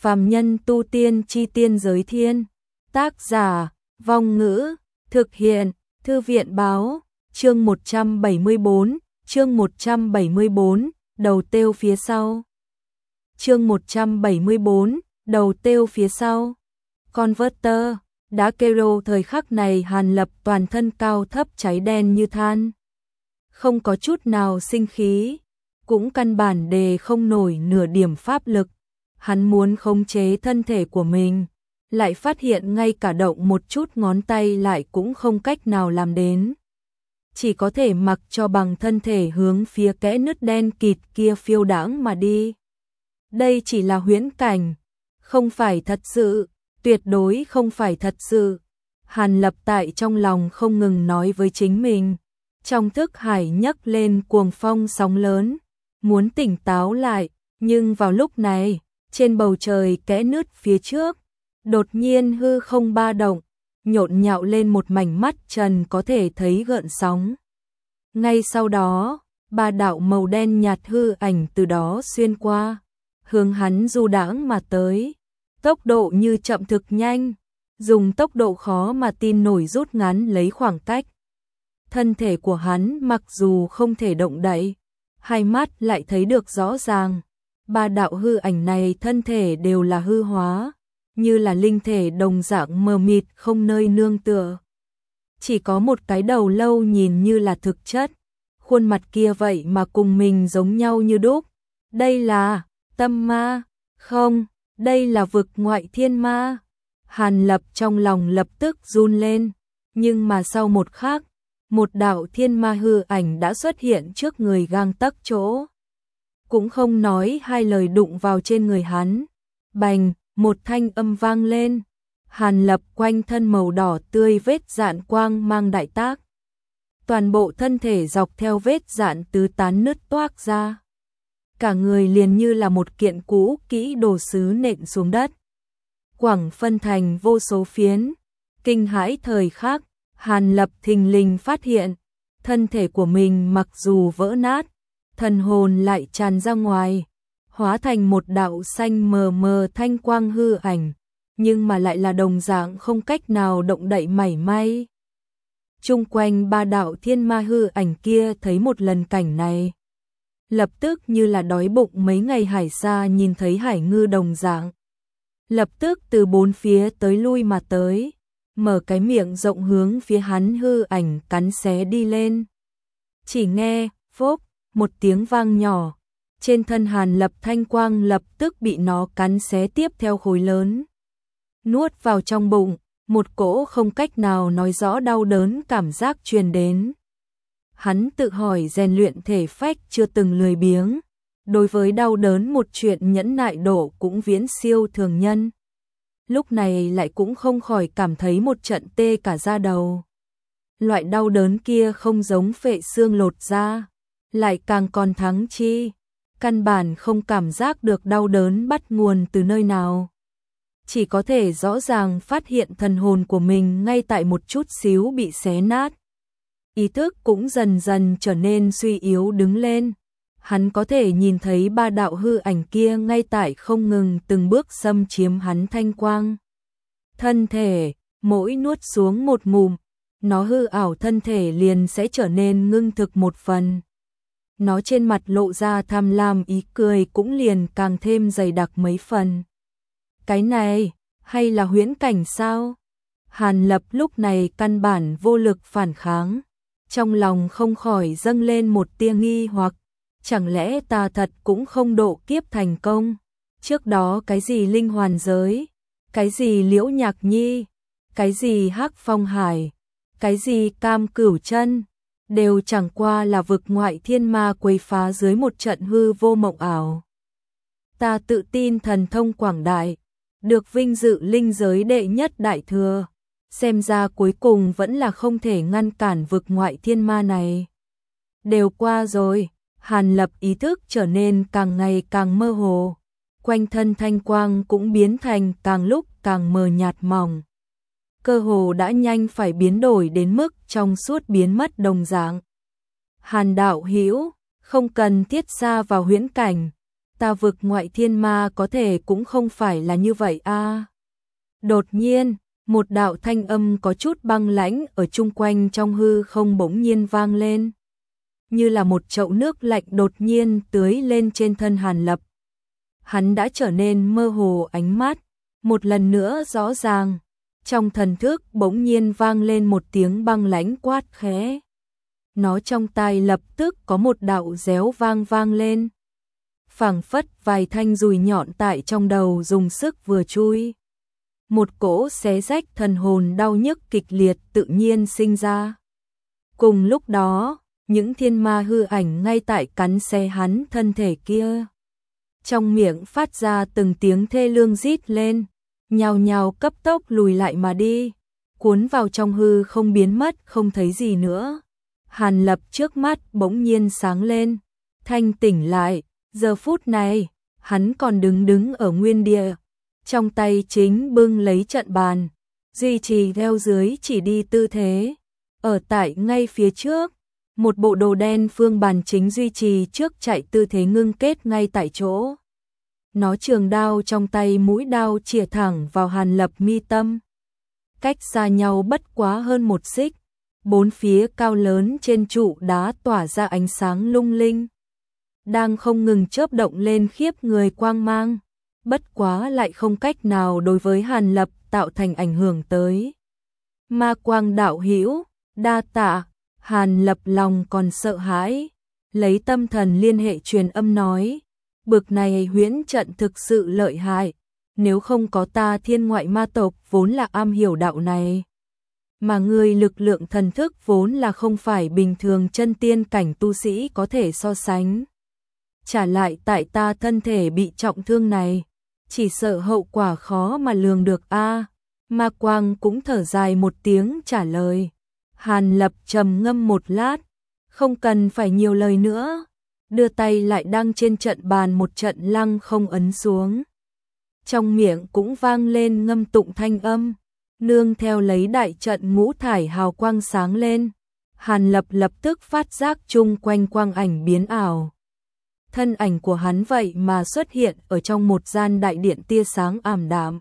Phàm nhân tu tiên chi tiên giới thiên. Tác giả, Vong Ngữ, thực hiện, Thư viện báo, chương 174, chương 174, đầu têu phía sau. Chương 174, đầu têu phía sau. Converter, đá kero thời khắc này Hàn Lập toàn thân cao thấp cháy đen như than. Không có chút nào sinh khí, cũng căn bản đề không nổi nửa điểm pháp lực. Hắn muốn khống chế thân thể của mình, lại phát hiện ngay cả động một chút ngón tay lại cũng không cách nào làm đến. Chỉ có thể mặc cho bằng thân thể hướng phía kẽ nứt đen kịt kia phiêu đãng mà đi. Đây chỉ là huyễn cảnh, không phải thật sự, tuyệt đối không phải thật sự. Hàn Lập tại trong lòng không ngừng nói với chính mình. Trong thức hải nhấc lên cuồng phong sóng lớn, muốn tỉnh táo lại, nhưng vào lúc này, trên bầu trời kẽ nứt phía trước, đột nhiên hư không ba động, nhộn nhạo lên một mảnh mắt trần có thể thấy gợn sóng. Ngay sau đó, ba đạo màu đen nhạt hư ảnh từ đó xuyên qua, hướng hắn du đãng mà tới, tốc độ như chậm thực nhanh, dùng tốc độ khó mà tin nổi rút ngắn lấy khoảng cách. Thân thể của hắn mặc dù không thể động đậy, hai mắt lại thấy được rõ ràng. Ba đạo hư ảnh này thân thể đều là hư hóa, như là linh thể đồng dạng mờ mịt không nơi nương tựa. Chỉ có một cái đầu lâu nhìn như là thực chất, khuôn mặt kia vậy mà cùng mình giống nhau như đúc. Đây là tâm ma, không, đây là vực ngoại thiên ma. Hàn Lập trong lòng lập tức run lên, nhưng mà sau một khắc, một đạo thiên ma hư ảnh đã xuất hiện trước người gang tấc chỗ. Cũng không nói hai lời đụng vào trên người hắn. Bành, một thanh âm vang lên. Hàn Lập quanh thân màu đỏ tươi vết dạn quang mang đại tác. Toàn bộ thân thể dọc theo vết dạn tứ tán nứt toác ra. Cả người liền như là một kiện cũ kỹ đồ sứ nện xuống đất. Quẳng phân thành vô số phiến. Kinh hãi thời khắc, Hàn Lập thình lình phát hiện, thân thể của mình mặc dù vỡ nát, thần hồn lại tràn ra ngoài, hóa thành một đạo xanh mờ mờ thanh quang hư ảnh, nhưng mà lại là đồng dạng không cách nào động đậy mảy may. Chung quanh ba đạo thiên ma hư ảnh kia thấy một lần cảnh này, lập tức như là đói bụng mấy ngày hải xa nhìn thấy hải ngư đồng dạng. Lập tức từ bốn phía tới lui mà tới, mở cái miệng rộng hướng phía hắn hư ảnh cắn xé đi lên. Chỉ nghe, phốc, một tiếng vang nhỏ, trên thân Hàn Lập thanh quang lập tức bị nó cắn xé tiếp theo khối lớn. Nuốt vào trong bụng, một cỗ không cách nào nói rõ đau đớn cảm giác truyền đến. Hắn tự hỏi rèn luyện thể phách chưa từng lười biếng, đối với đau đớn một chuyện nhẫn nại độ cũng viễn siêu thường nhân. Lúc này lại cũng không khỏi cảm thấy một trận tê cả da đầu. Loại đau đớn kia không giống phệ xương lột da, lại càng còn thắng chi, căn bản không cảm giác được đau đớn bắt nguồn từ nơi nào. Chỉ có thể rõ ràng phát hiện thần hồn của mình ngay tại một chút xíu bị xé nát. Ý thức cũng dần dần trở nên suy yếu đứng lên. Hắn có thể nhìn thấy ba đạo hư ảnh kia ngay tại không ngừng từng bước xâm chiếm hắn thanh quang. Thân thể, mỗi nuốt xuống một ngụm, nó hư ảo thân thể liền sẽ trở nên ngưng thực một phần. Nó trên mặt lộ ra tham lam ý cười cũng liền càng thêm dày đặc mấy phần. Cái này, hay là huyễn cảnh sao? Hàn Lập lúc này căn bản vô lực phản kháng. Trong lòng không khỏi dâng lên một tia nghi hoặc. Chẳng lẽ ta thật cũng không độ kiếp thành công? Trước đó cái gì linh hoàn giới? Cái gì liễu nhạc nhi? Cái gì hắc phong hải? Cái gì cam cửu chân? Đều chẳng qua là vực ngoại thiên ma quấy phá dưới một trận hư vô mộng ảo. Ta tự tin thần thông quảng đại, được vinh dự linh giới đệ nhất đại thừa. Xem ra cuối cùng vẫn là không thể ngăn cản vực ngoại thiên ma này. Đều qua rồi, Hàn Lập ý thức trở nên càng ngày càng mơ hồ. Quanh thân thanh quang cũng biến thành càng lúc càng mờ nhạt mỏng. Cơ hồ đã nhanh phải biến đổi đến mức trong suốt biến mất đồng dạng. Hàn đạo hữu, không cần thiết xa vào huyễn cảnh. ta vực ngoại thiên ma có thể cũng không phải là như vậy a. Đột nhiên, một đạo thanh âm có chút băng lãnh ở chung quanh trong hư không bỗng nhiên vang lên. Như là một chậu nước lạnh đột nhiên tưới lên trên thân Hàn Lập. Hắn đã trở nên mơ hồ ánh mắt, một lần nữa rõ ràng. Trong thần thức bỗng nhiên vang lên một tiếng băng lãnh quát khẽ. Nó trong tai lập tức có một đạo réo vang lên. Phảng phất vài thanh dùi nhọn tại trong đầu dùng sức vừa chui. Một cỗ xé rách thần hồn đau nhức kịch liệt tự nhiên sinh ra. Cùng lúc đó, những thiên ma hư ảnh ngay tại cắn xé hắn thân thể kia. Trong miệng phát ra từng tiếng thê lương rít lên, nhào nhào cấp tốc lùi lại mà đi, cuốn vào trong hư không biến mất không thấy gì nữa. Hàn Lập trước mắt bỗng nhiên sáng lên, thanh tỉnh lại, giờ phút này, hắn còn đứng ở nguyên địa, trong tay chính bưng lấy trận bàn, duy trì theo dưới chỉ đi tư thế. Ở tại ngay phía trước, một bộ đồ đen phương bàn chính duy trì trước chạy tư thế ngưng kết ngay tại chỗ. Nó trường đao trong tay mũi đao chĩa thẳng vào Hàn Lập mi tâm. Cách xa nhau bất quá hơn một xích, bốn phía cao lớn trên trụ đá tỏa ra ánh sáng lung linh. Đang không ngừng chớp động lên khiếp người quang mang, bất quá lại không cách nào đối với Hàn Lập tạo thành ảnh hưởng tới. Ma quang đạo hữu, đa tạ. Hàn Lập lòng còn sợ hãi, lấy tâm thần liên hệ truyền âm nói, bực này huyễn trận thực sự lợi hại, nếu không có ta thiên ngoại ma tộc vốn là am hiểu đạo này. Mà người lực lượng thần thức vốn là không phải bình thường chân tiên cảnh tu sĩ có thể so sánh. Trả lại tại ta thân thể bị trọng thương này, chỉ sợ hậu quả khó mà lường được a. Ma Quang cũng thở dài một tiếng trả lời. Hàn Lập trầm ngâm một lát, không cần phải nhiều lời nữa, đưa tay lại đăng trên trận bàn một trận lăng không ấn xuống. Trong miệng cũng vang lên ngâm tụng thanh âm, nương theo lấy đại trận ngũ thải hào quang sáng lên. Hàn Lập lập tức phát giác chung quanh quang ảnh biến ảo. Thân ảnh của hắn vậy mà xuất hiện ở trong một gian đại điện tia sáng ảm đạm.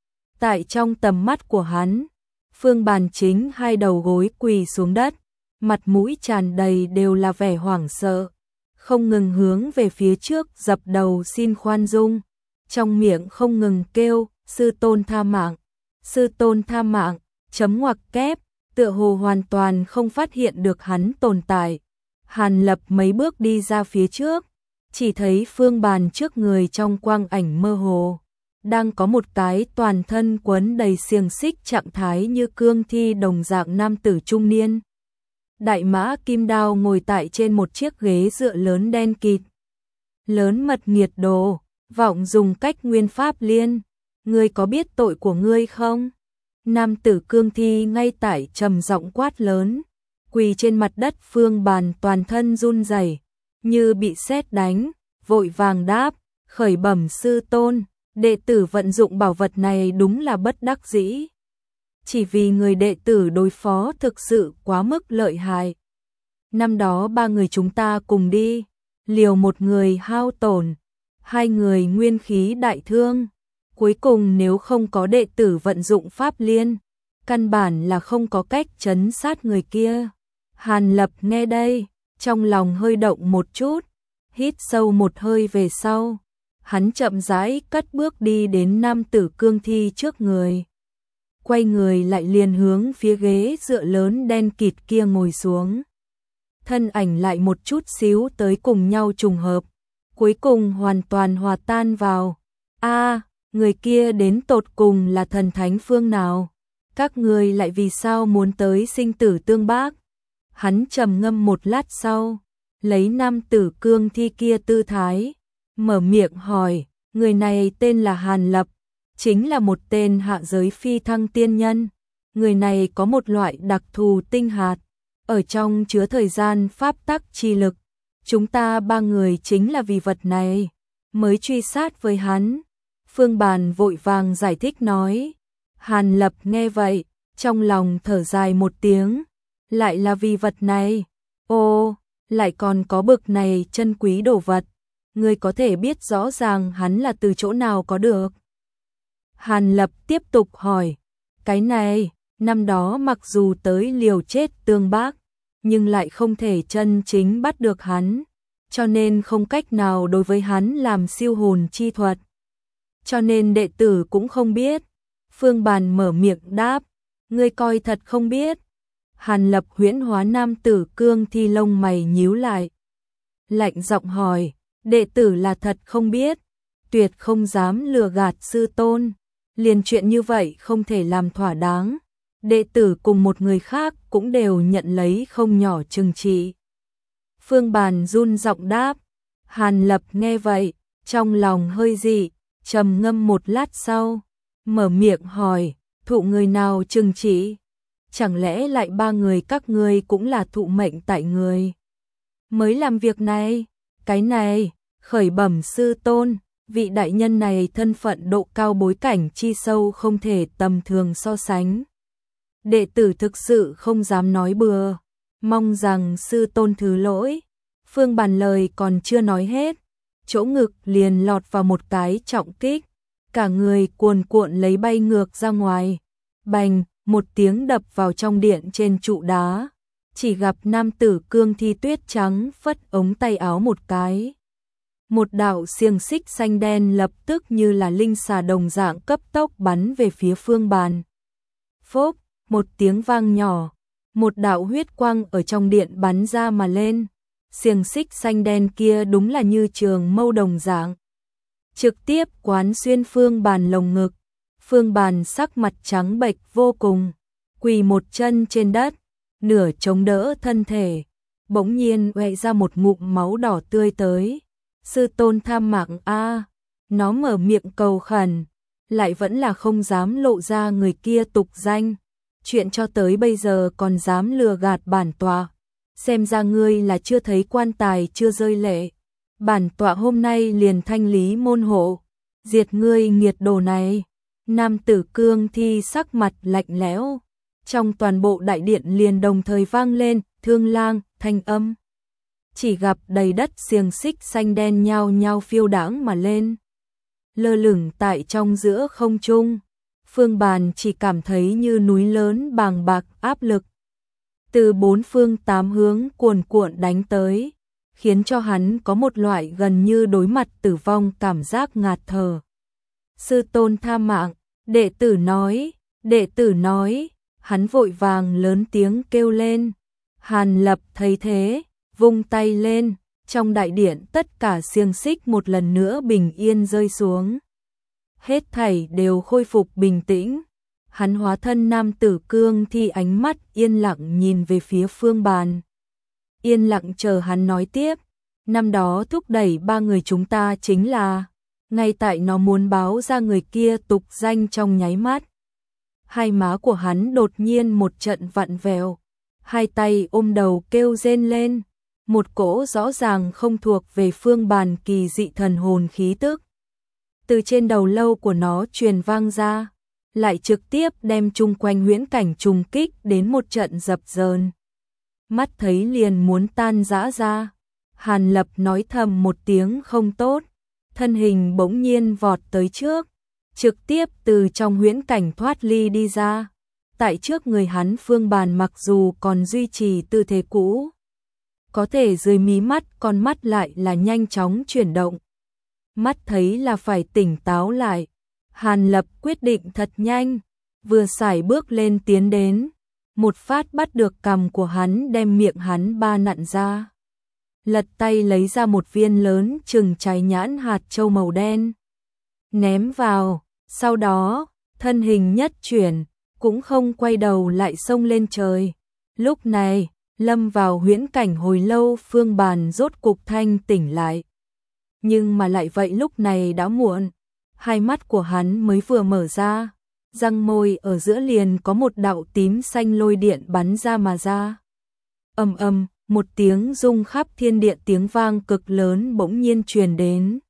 Tại trong tầm mắt của hắn, phương bàn chính hai đầu gối quỳ xuống đất, mặt mũi tràn đầy đều là vẻ hoảng sợ, không ngừng hướng về phía trước dập đầu xin khoan dung, trong miệng không ngừng kêu, sư tôn tha mạng, sư tôn tha mạng, chấm ngoặc kép, tựa hồ hoàn toàn không phát hiện được hắn tồn tại. Hàn Lập mấy bước đi ra phía trước, chỉ thấy phương bàn trước người trong quang ảnh mơ hồ. Đang có một cái toàn thân quấn đầy xiềng xích trạng thái như cương thi đồng dạng nam tử trung niên. Đại mã kim đao ngồi tại trên một chiếc ghế dựa lớn đen kịt. Lớn mật nghiệt đồ, vọng dùng cách nguyên pháp liên. Ngươi có biết tội của ngươi không? Nam tử cương thi ngay tại trầm giọng quát lớn. Quỳ trên mặt đất phương bàn toàn thân run rẩy, như bị sét đánh, vội vàng đáp, khởi bẩm sư tôn. Đệ tử vận dụng bảo vật này đúng là bất đắc dĩ. Chỉ vì người đệ tử đối phó thực sự quá mức lợi hại. Năm đó ba người chúng ta cùng đi, liều một người hao tổn, hai người nguyên khí đại thương. Cuối cùng nếu không có đệ tử vận dụng pháp liên, căn bản là không có cách trấn sát người kia. Hàn Lập nghe đây, trong lòng hơi động một chút, hít sâu một hơi về sau. Hắn chậm rãi cất bước đi đến nam tử cương thi trước người. Quay người lại liền hướng phía ghế dựa lớn đen kịt kia ngồi xuống. Thân ảnh lại một chút xíu tới cùng nhau trùng hợp. Cuối cùng hoàn toàn hòa tan vào. Người kia đến tột cùng là thần thánh phương nào? Các người lại vì sao muốn tới sinh tử tương bác? Hắn trầm ngâm một lát sau, lấy nam tử cương thi kia tư thái. Mở miệng hỏi, người này tên là Hàn Lập, chính là một tên hạ giới phi thăng tiên nhân. Người này có một loại đặc thù tinh hạt, ở trong chứa thời gian pháp tắc chi lực. Chúng ta ba người chính là vì vật này, mới truy sát với hắn. Phương Bàn vội vàng giải thích nói. Hàn Lập nghe vậy, trong lòng thở dài một tiếng, lại là vì vật này. Ô, lại còn có bực này chân quý đồ vật. ngươi có thể biết rõ ràng hắn là từ chỗ nào có được? Hàn Lập tiếp tục hỏi, cái này, năm đó mặc dù tới liều chết tương bác, nhưng lại không thể chân chính bắt được hắn, cho nên không cách nào đối với hắn làm siêu hồn chi thuật. Cho nên đệ tử cũng không biết. Phương Bàn mở miệng đáp, ngươi coi thật không biết. Hàn Lập huyễn hóa nam tử cương thi lông mày nhíu lại. Lạnh giọng hỏi, đệ tử là thật không biết, tuyệt không dám lừa gạt sư tôn. Liền chuyện như vậy không thể làm thỏa đáng. Đệ tử cùng một người khác cũng đều nhận lấy không nhỏ trừng trị. Phương Bàn run giọng đáp. Hàn Lập nghe vậy, trong lòng hơi dị, trầm ngâm một lát sau, mở miệng hỏi, thụ người nào trừng trị? Chẳng lẽ lại ba người các ngươi cũng là thụ mệnh tại người mới làm việc này? Cái này, khởi bẩm sư tôn, vị đại nhân này thân phận độ cao bối cảnh chi sâu không thể tầm thường so sánh. Đệ tử thực sự không dám nói bừa, mong rằng sư tôn thứ lỗi. Phương Bàn lời còn chưa nói hết, chỗ ngực liền lọt vào một cái trọng kích, cả người cuồn cuộn lấy bay ngược ra ngoài. Bành, một tiếng đập vào trong điện trên trụ đá, chỉ gặp nam tử cương thi tuyết trắng phất ống tay áo một cái. Một đạo xiềng xích xanh đen lập tức như là linh xà đồng dạng cấp tốc bắn về phía Phương Bàn. Phốc, một tiếng vang nhỏ, một đạo huyết quang ở trong điện bắn ra mà lên. Xiềng xích xanh đen kia đúng là như trường mâu đồng dạng, trực tiếp quán xuyên Phương Bàn lồng ngực. Phương Bàn sắc mặt trắng bệch vô cùng, quỳ một chân trên đất, nửa chống đỡ thân thể, bỗng nhiên oẹ ra một ngụm máu đỏ tươi tới. Sư tôn tham mạng a, nó mở miệng cầu khẩn, lại vẫn là không dám lộ ra người kia tục danh. Chuyện cho tới bây giờ còn dám lừa gạt bản tọa, xem ra ngươi là chưa thấy quan tài chưa rơi lệ. Bản tọa hôm nay liền thanh lý môn hộ, diệt ngươi nghiệt đồ này. Nam tử cương thi sắc mặt lạnh lẽo, trong toàn bộ đại điện liền đồng thời vang lên thương lang thanh âm. Chỉ gặp đầy đất xiềng xích xanh đen nhao nhao phiêu đãng mà lên, lơ lửng tại trong giữa không trung. Phương Bàn chỉ cảm thấy như núi lớn bàng bạc áp lực từ bốn phương tám hướng cuồn cuộn đánh tới, khiến cho hắn có một loại gần như đối mặt tử vong cảm giác ngạt thở. Sư tôn tha mạng, đệ tử nói, hắn vội vàng lớn tiếng kêu lên. Hàn Lập thấy thế, vung tay lên, trong đại điện tất cả xiềng xích một lần nữa bình yên rơi xuống. Hết thảy đều khôi phục bình tĩnh. Hắn hóa thân nam tử cương thi, ánh mắt yên lặng nhìn về phía Phương Bàn. Yên lặng chờ hắn nói tiếp. Năm đó thúc đẩy ba người chúng ta chính là, ngay tại nó muốn báo ra người kia tục danh trong nháy mắt. Hai má của hắn đột nhiên một trận vặn vẹo, hai tay ôm đầu kêu rên lên. Một cỗ rõ ràng không thuộc về Phương Bàn kỳ dị thần hồn khí tức từ trên đầu lâu của nó truyền vang ra, lại trực tiếp đem chung quanh huyễn cảnh trùng kích đến một trận dập dờn. Mắt thấy liền muốn tan rã ra, Hàn Lập nói thầm một tiếng không tốt, thân hình bỗng nhiên vọt tới trước, trực tiếp từ trong huyễn cảnh thoát ly đi ra. Tại trước người hắn, Phương Bàn mặc dù còn duy trì tư thế cũ, có thể dưới mí mắt con mắt lại là nhanh chóng chuyển động. Mắt thấy là phải tỉnh táo lại, Hàn Lập quyết định thật nhanh, vừa sải bước lên tiến đến, một phát bắt được cằm của hắn, đem miệng hắn ba nặn ra. Lật tay lấy ra một viên lớn chừng trái nhãn hạt châu màu đen, ném vào, sau đó, thân hình nhất chuyển, cũng không quay đầu lại xông lên trời. Lúc này, lâm vào huyễn cảnh hồi lâu, Phương Bàn rốt cục thanh tỉnh lại. Nhưng mà lại vậy lúc này đã muộn, hai mắt của hắn mới vừa mở ra, răng môi ở giữa liền có một đạo tím xanh lôi điện bắn ra mà ra. Ầm ầm, một tiếng rung khắp thiên địa, tiếng vang cực lớn bỗng nhiên truyền đến.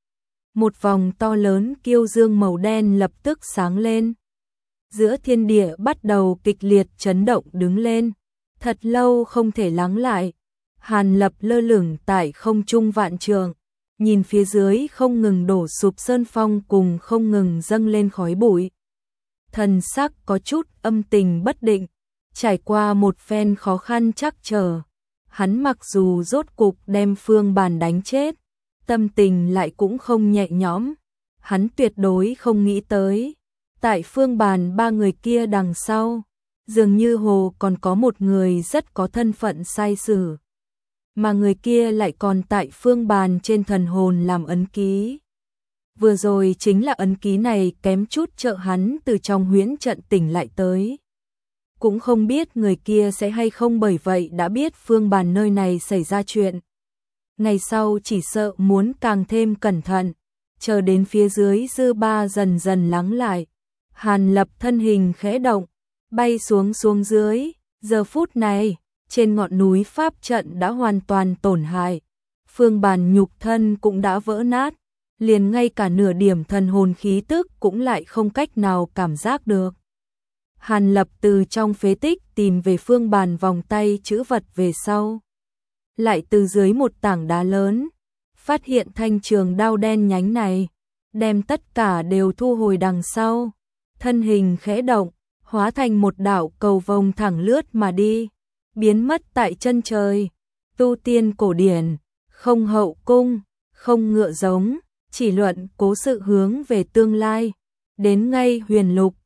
Một vòng to lớn kiêu dương màu đen lập tức sáng lên. Giữa thiên địa bắt đầu kịch liệt chấn động đứng lên, thật lâu không thể lắng lại. Hàn Lập lơ lửng tại không trung vạn trượng, nhìn phía dưới không ngừng đổ sụp sơn phong cùng không ngừng dâng lên khói bụi. Thần sắc có chút âm tình bất định, trải qua một phen khó khăn trắc trở. Hắn mặc dù rốt cục đem Phương Bàn đánh chết, tâm tình lại cũng không nhẹ nhõm. Hắn tuyệt đối không nghĩ tới, tại Phương Bàn ba người kia đằng sau, dường như hồ còn có một người rất có thân phận sai sử. Mà người kia lại còn tại Phương Bàn trên thần hồn làm ấn ký. Vừa rồi chính là ấn ký này kém chút trợ hắn từ trong huyễn trận tỉnh lại tới. Cũng không biết người kia sẽ hay không, bởi vậy đã biết Phương Bàn nơi này xảy ra chuyện. Ngày sau chỉ sợ muốn càng thêm cẩn thận, chờ đến phía dưới dư ba dần dần lắng lại. Hàn Lập thân hình khẽ động, bay xuống dưới, giờ phút này, trên ngọn núi pháp trận đã hoàn toàn tổn hại. Phương Bàn nhục thân cũng đã vỡ nát, liền ngay cả nửa điểm thần hồn khí tức cũng lại không cách nào cảm giác được. Hàn Lập từ trong phế tích tìm về Phương Bàn vòng tay chữ vật về sau. Lại từ dưới một tảng đá lớn, phát hiện thanh trường đao đen nhánh này, đem tất cả đều thu hồi đằng sau. Thân hình khẽ động, hóa thành một đạo cầu vồng thẳng lướt mà đi, biến mất tại chân trời. Tu tiên cổ điển, không hậu cung, không ngựa giống, chỉ luận cố sự hướng về tương lai. Đến ngay huyền lục,